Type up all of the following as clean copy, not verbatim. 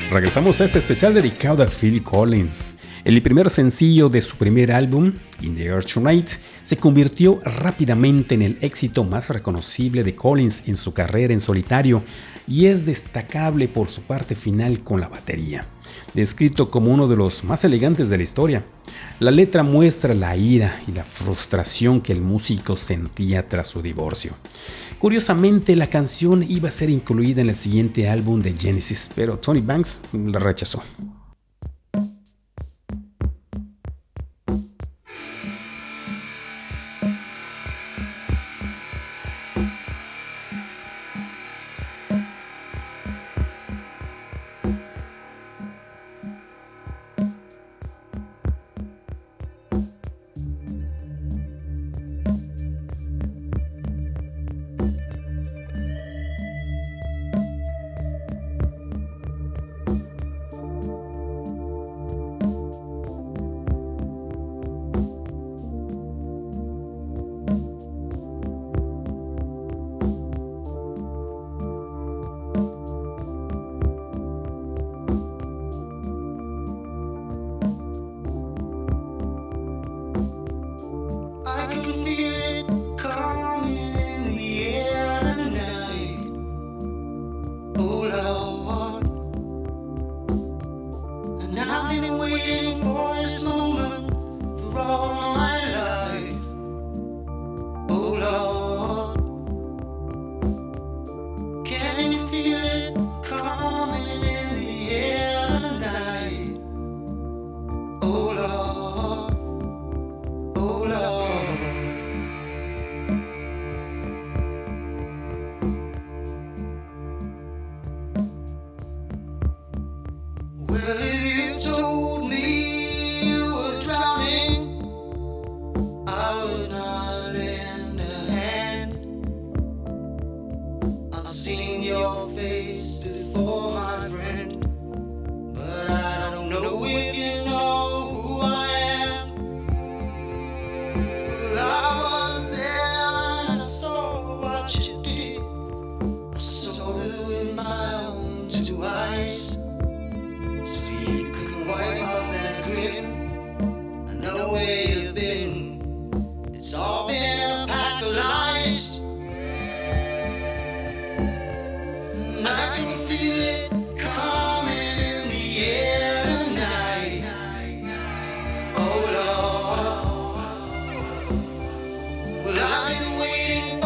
Regresamos a este especial dedicado a Phil Collins. El primer sencillo de su primer álbum, In the Air Tonight, se convirtió rápidamente en el éxito más reconocible de Collins en su carrera en solitario y es destacable por su parte final con la batería, descrito como uno de los más elegantes de la historia. La letra muestra la ira y la frustración que el músico sentía tras su divorcio. Curiosamente, la canción iba a ser incluida en el siguiente álbum de Genesis, pero Tony Banks la rechazó.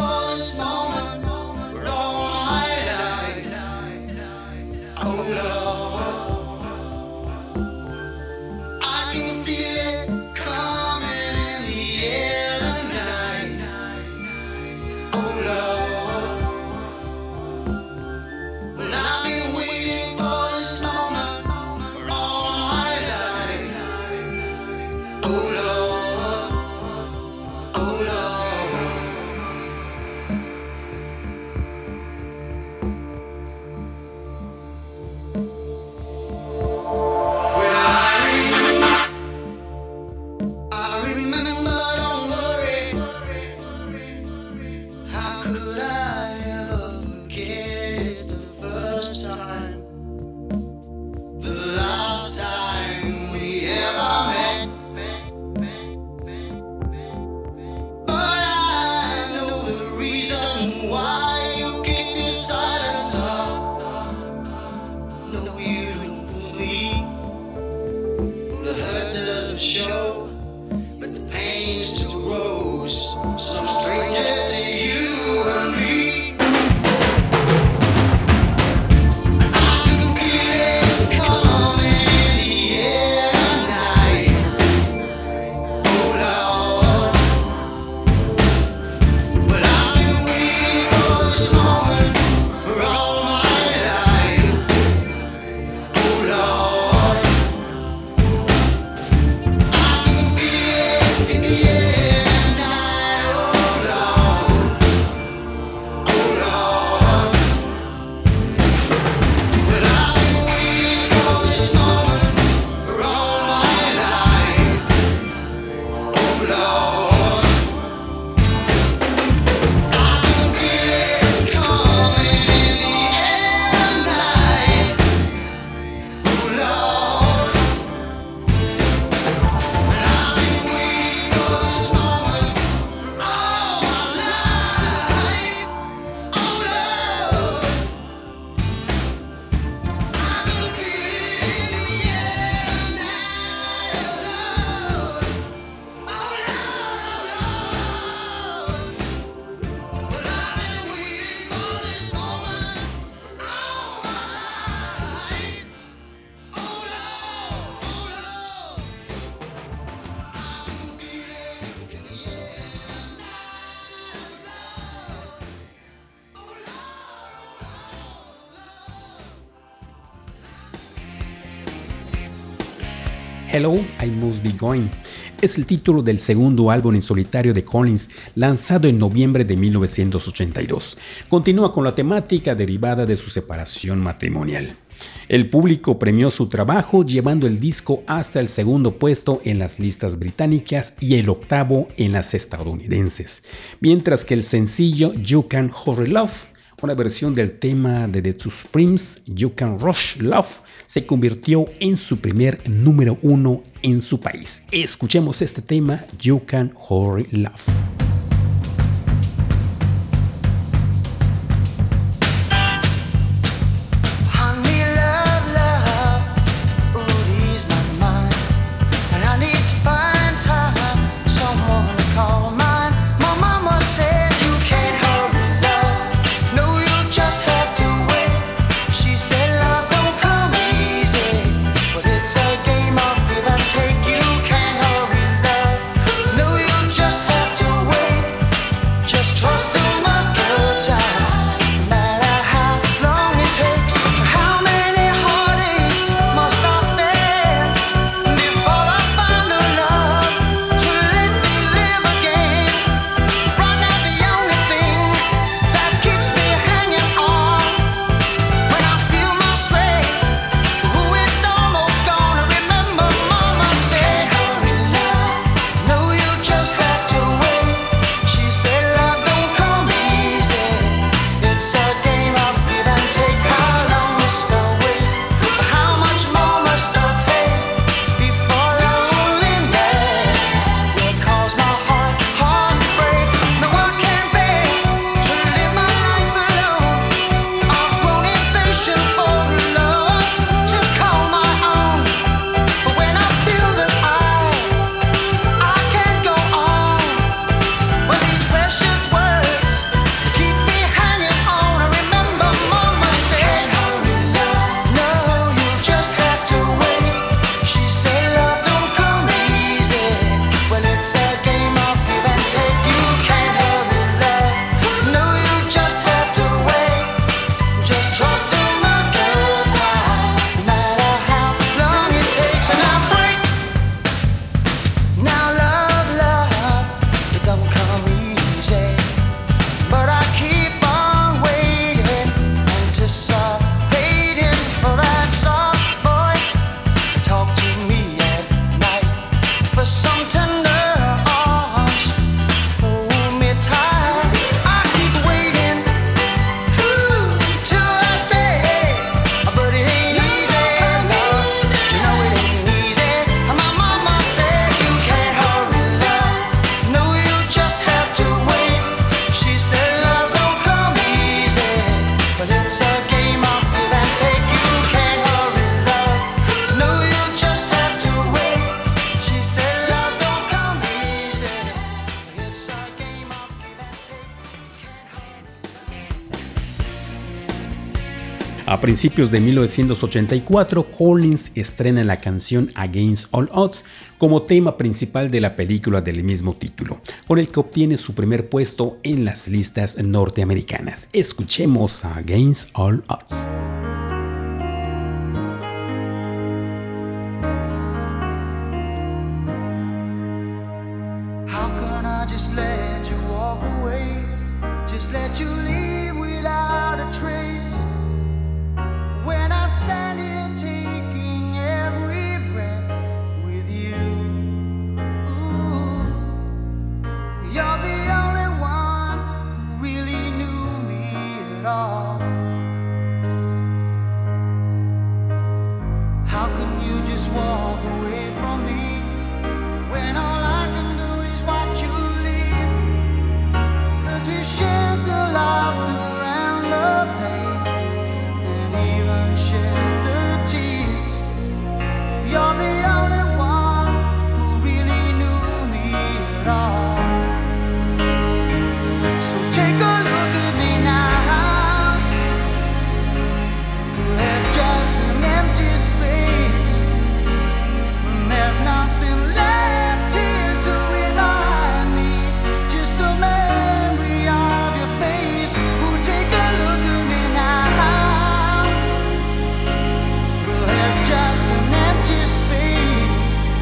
Oh Lord. Hello, I Must Be Going. Es el título del segundo álbum en solitario de Collins, lanzado en noviembre de 1982. Continúa con la temática derivada de su separación matrimonial. El público premió su trabajo llevando el disco hasta el segundo puesto en las listas británicas y el octavo en las estadounidenses, mientras que el sencillo You Can Hurry Love, una versión del tema de The Supremes, You Can Rush Love, se convirtió en su primer número 1 en su país. Escuchemos este tema, You Can Hurry Love. A principios de 1984, Collins estrena la canción Against All Odds como tema principal de la película del mismo título, con el que obtiene su primer puesto en las listas norteamericanas. Escuchemos a Against All Odds. How can I just let you walk away? Just let you leave without a trace. When I stand here taking every breath with you, ooh, you're the only one who really knew me at all. How can you just walk away from me when all I can do is watch you leave? 'Cause we've shared the laughter and the pain, even shed the tears. You're the only one who really knew me at all. So take a look at me now. There's just an empty space, and there's nothing left here to remind me. Just the memory of your face. Oh, take a look at me now. Just an empty space,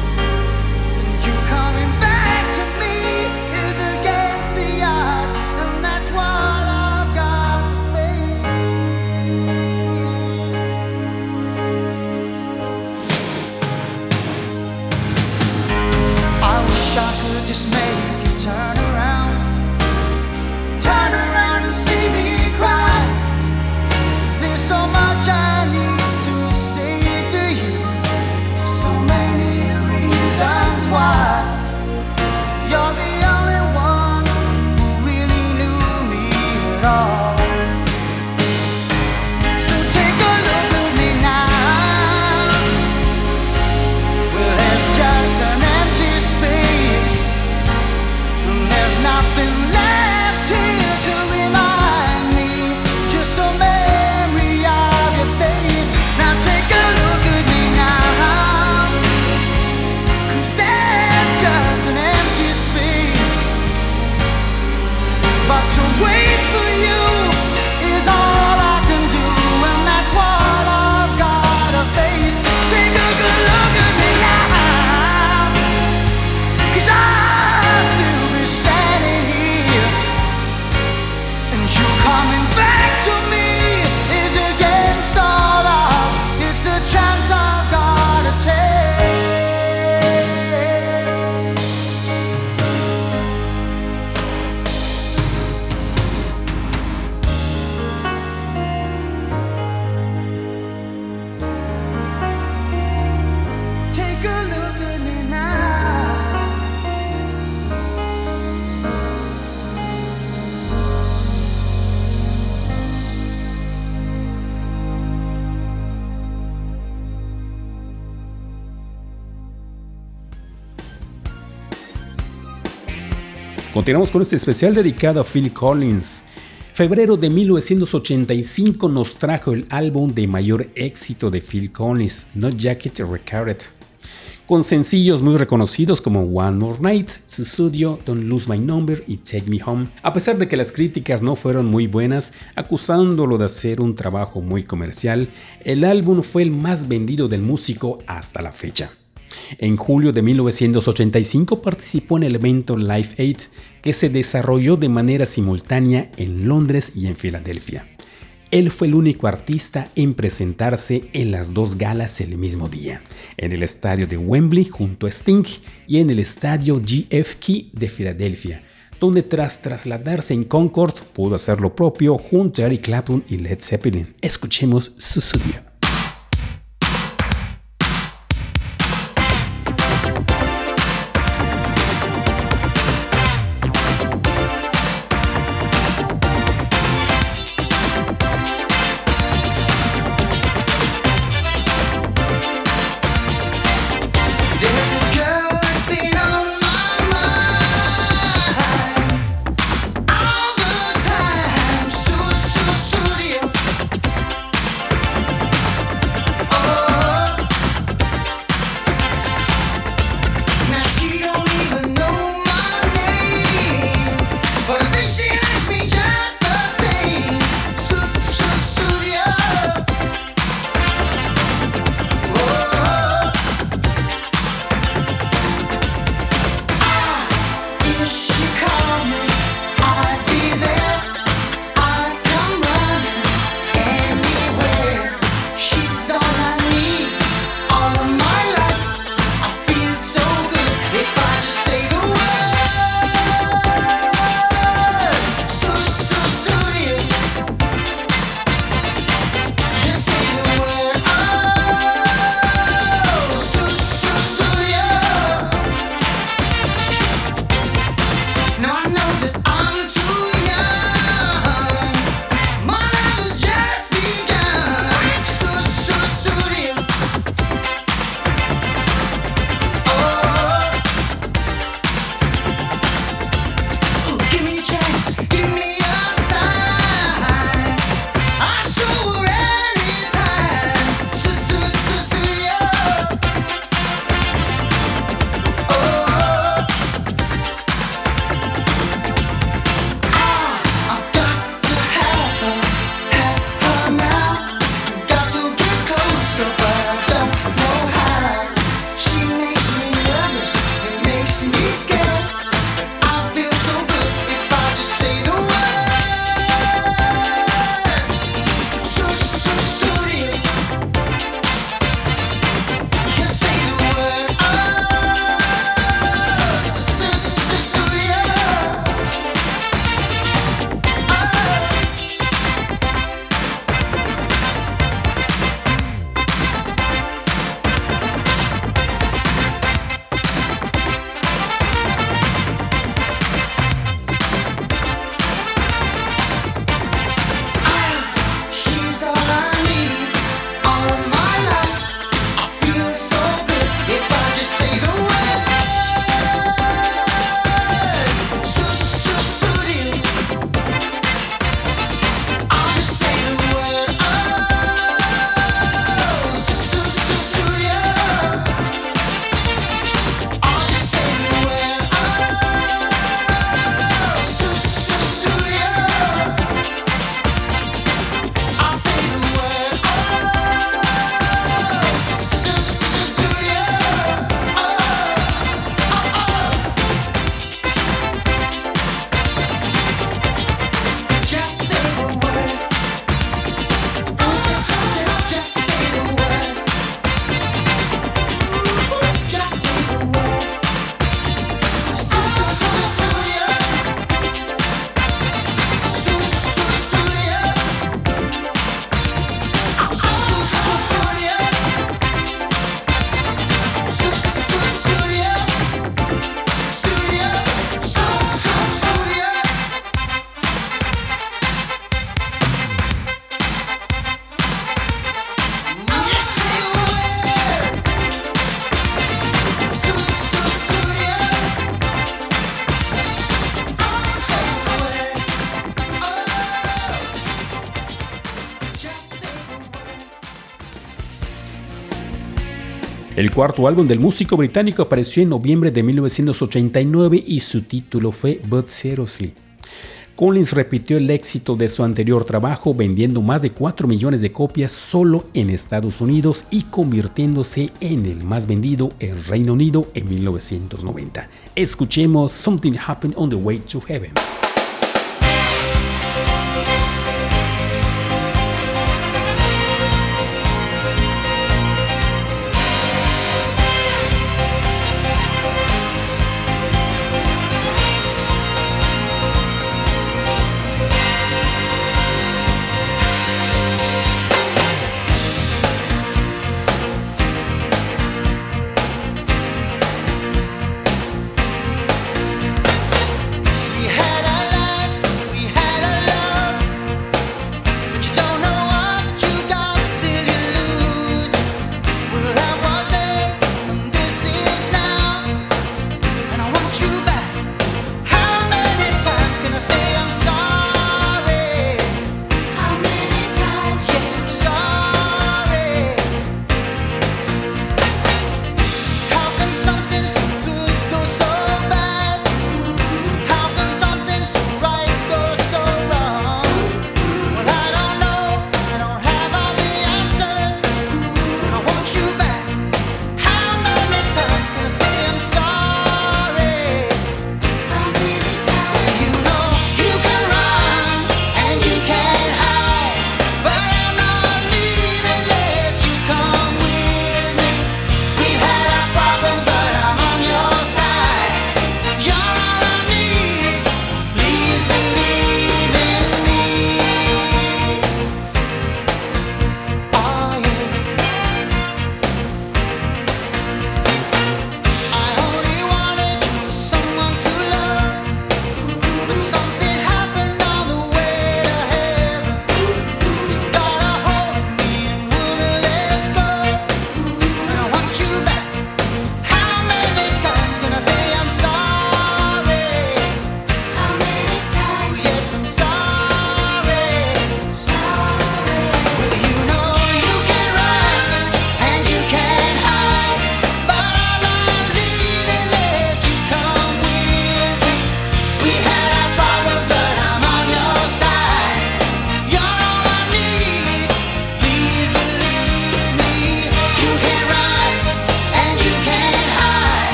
Continuamos con este especial dedicado a Phil Collins. Febrero de 1985 nos trajo el álbum de mayor éxito de Phil Collins, No Jacket Required, con sencillos muy reconocidos como One More Night, Sussudio, Don't Lose My Number y Take Me Home, a pesar de que las críticas no fueron muy buenas, acusándolo de hacer un trabajo muy comercial. El álbum fue el más vendido del músico hasta la fecha. En julio de 1985 participó en el evento Live Aid, que se desarrolló de manera simultánea en Londres y en Filadelfia. Él fue el único artista en presentarse en las dos galas el mismo día, en el estadio de Wembley junto a Sting y en el estadio JFK de Filadelfia, donde tras trasladarse en Concorde pudo hacer lo propio junto a Eric Clapton y Led Zeppelin. Escuchemos Sussudio. El cuarto álbum del músico británico apareció en noviembre de 1989 y su título fue But Seriously. Collins repitió el éxito de su anterior trabajo, vendiendo más de 4 millones de copias solo en Estados Unidos y convirtiéndose en el más vendido en Reino Unido en 1990. Escuchemos Something Happened on the Way to Heaven. We had a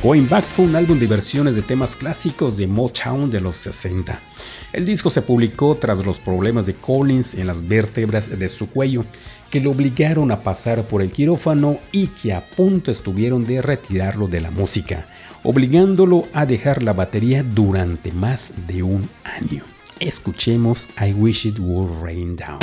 Going Back fue un álbum de versiones de temas clásicos de Motown de los 60. El disco se publicó tras los problemas de Collins en las vértebras de su cuello, que lo obligaron a pasar por el quirófano y que a punto estuvieron de retirarlo de la música, obligándolo a dejar la batería durante más de un año. Escuchemos I Wish It Would Rain Down.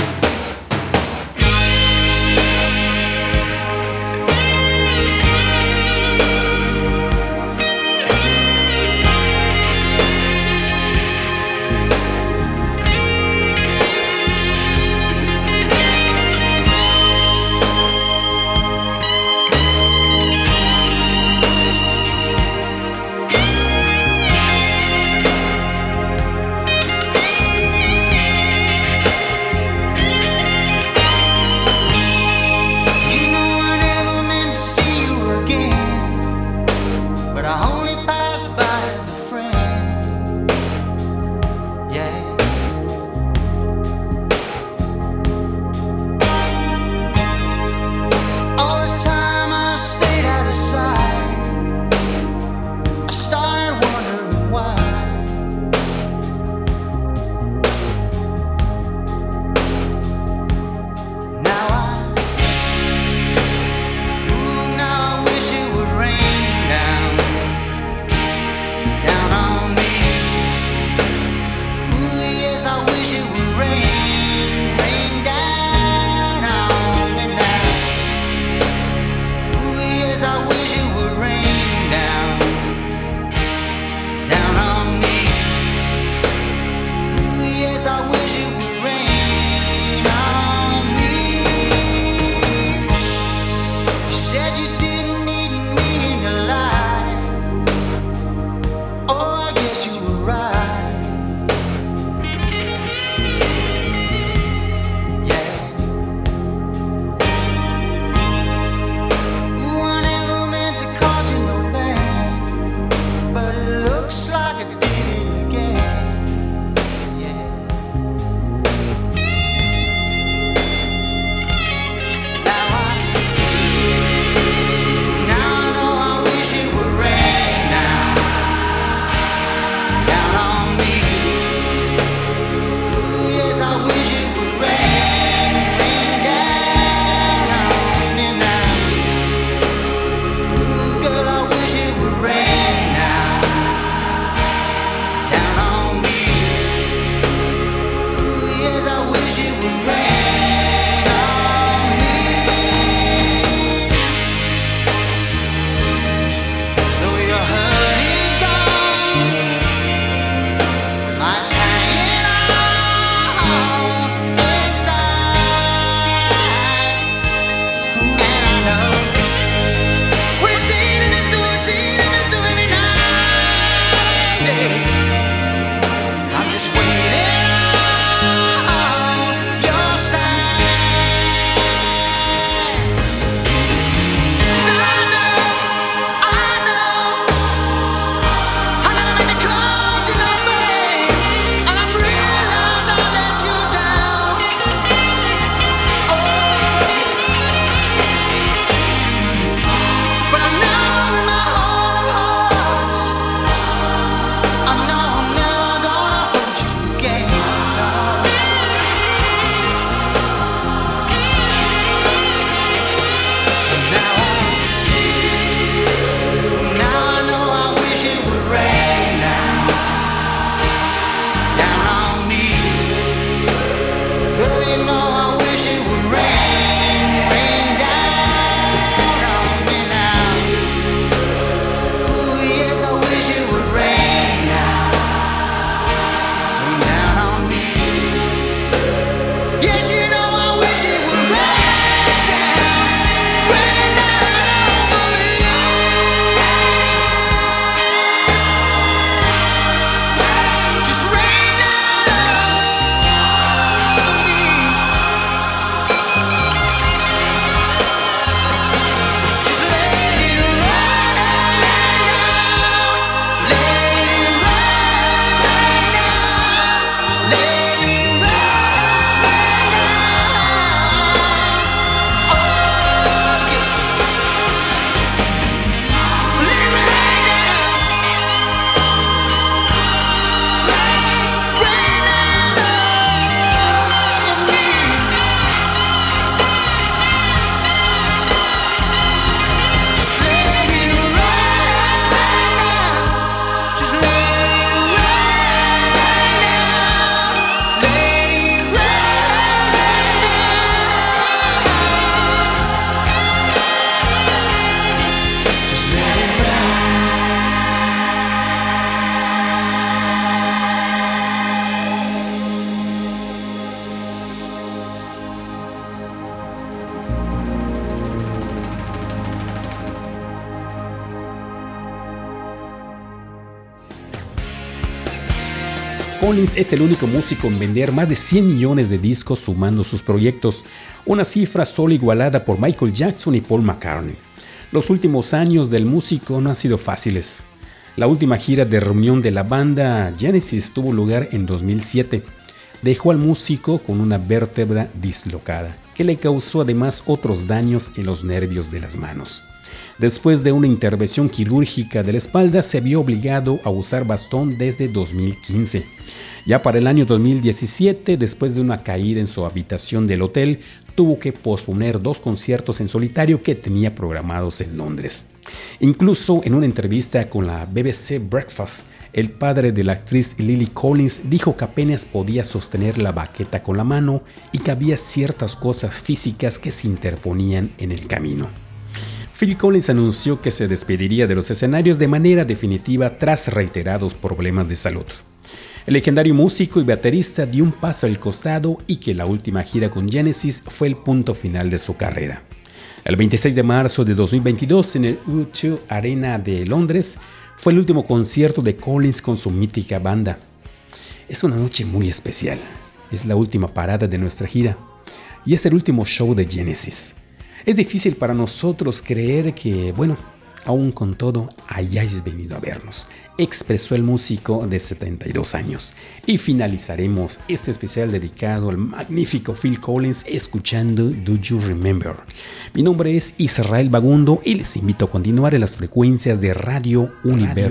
Collins es el único músico en vender más de 100 millones de discos sumando sus proyectos, una cifra solo igualada por Michael Jackson y Paul McCartney. Los últimos años del músico no han sido fáciles. La última gira de reunión de la banda Genesis tuvo lugar en 2007. Dejó al músico con una vértebra dislocada, que le causó además otros daños en los nervios de las manos. Después de una intervención quirúrgica de la espalda, se vio obligado a usar bastón desde 2015. Ya para el año 2017, después de una caída en su habitación del hotel, tuvo que posponer 2 conciertos en solitario que tenía programados en Londres. Incluso en una entrevista con la BBC Breakfast, el padre de la actriz Lily Collins dijo que apenas podía sostener la baqueta con la mano y que había ciertas cosas físicas que se interponían en el camino. Phil Collins anunció que se despediría de los escenarios de manera definitiva tras reiterados problemas de salud. El legendario músico y baterista dio un paso al costado y que la última gira con Genesis fue el punto final de su carrera. El 26 de marzo de 2022, en el U2 Arena de Londres, fue el último concierto de Collins con su mítica banda. Es una noche muy especial. Es la última parada de nuestra gira y es el último show de Genesis. Es difícil para nosotros creer que, aún con todo, hayáis venido a vernos, expresó el músico de 72 años. Y finalizaremos este especial dedicado al magnífico Phil Collins escuchando Do You Remember. Mi nombre es Israel Bagundo y les invito a continuar en las frecuencias de Radio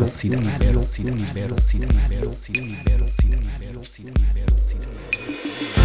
Universidad.